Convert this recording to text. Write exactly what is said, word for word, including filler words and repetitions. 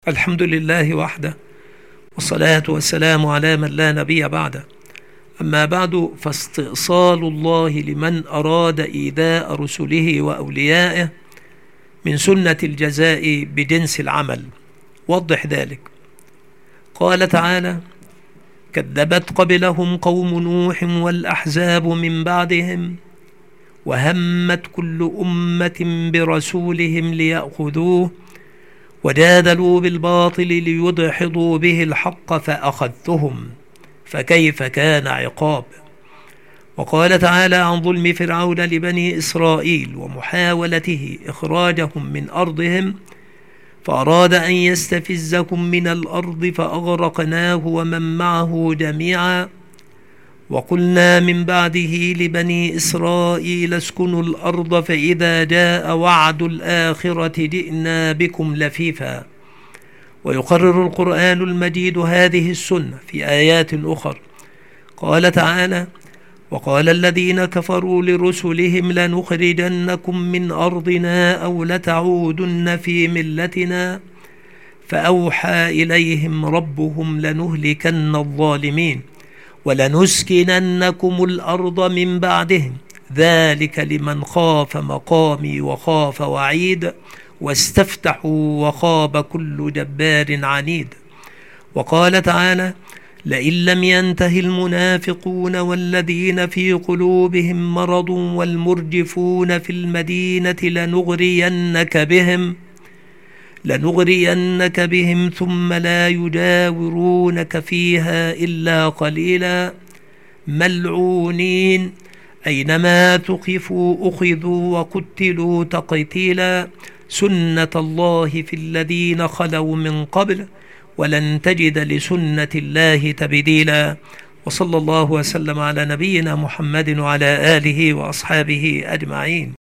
الحمد لله وحده، والصلاة والسلام على من لا نبي بعده. أما بعد، فاستئصال الله لمن أراد إيذاء رسله وأوليائه من سنة الجزاء بجنس العمل. وضح ذلك. قال تعالى: كذبت قبلهم قوم نوح والأحزاب من بعدهم وهمت كل أمة برسولهم ليأخذوه وجادلوا بالباطل ليدحضوا به الحق فأخذتهم فكيف كان عقاب. وقال تعالى عن ظلم فرعون لبني إسرائيل ومحاولته إخراجهم من أرضهم فأراد أن يستفزكم من الأرض فأغرقناه ومن معه جميعا وقلنا من بعده لبني إسرائيل اسكنوا الأرض فإذا جاء وعد الآخرة جئنا بكم لفيفا. ويقرر القرآن المجيد هذه السنة في آيات أخرى. قال تعالى: وقال الذين كفروا لرسلهم لنخرجنكم من أرضنا أو لتعودن في ملتنا فأوحى إليهم ربهم لنهلكن الظالمين ولنسكننكم الأرض من بعدهم ذلك لمن خاف مقامي وخاف وعيد واستفتحوا وخاب كل جبار عنيد. وقال تعالى: لئن لم ينته المنافقون والذين في قلوبهم مرض والمرجفون في المدينة لنغرينك بهم لنغرينك بهم ثم لا يجاورونك فيها إلا قليلا ملعونين أينما ثقفوا أخذوا وقتلوا تقتيلا سنة الله في الذين خلوا من قبل ولن تجد لسنة الله تبديلا. وصلى الله وسلم على نبينا محمد وعلى آله وأصحابه أجمعين.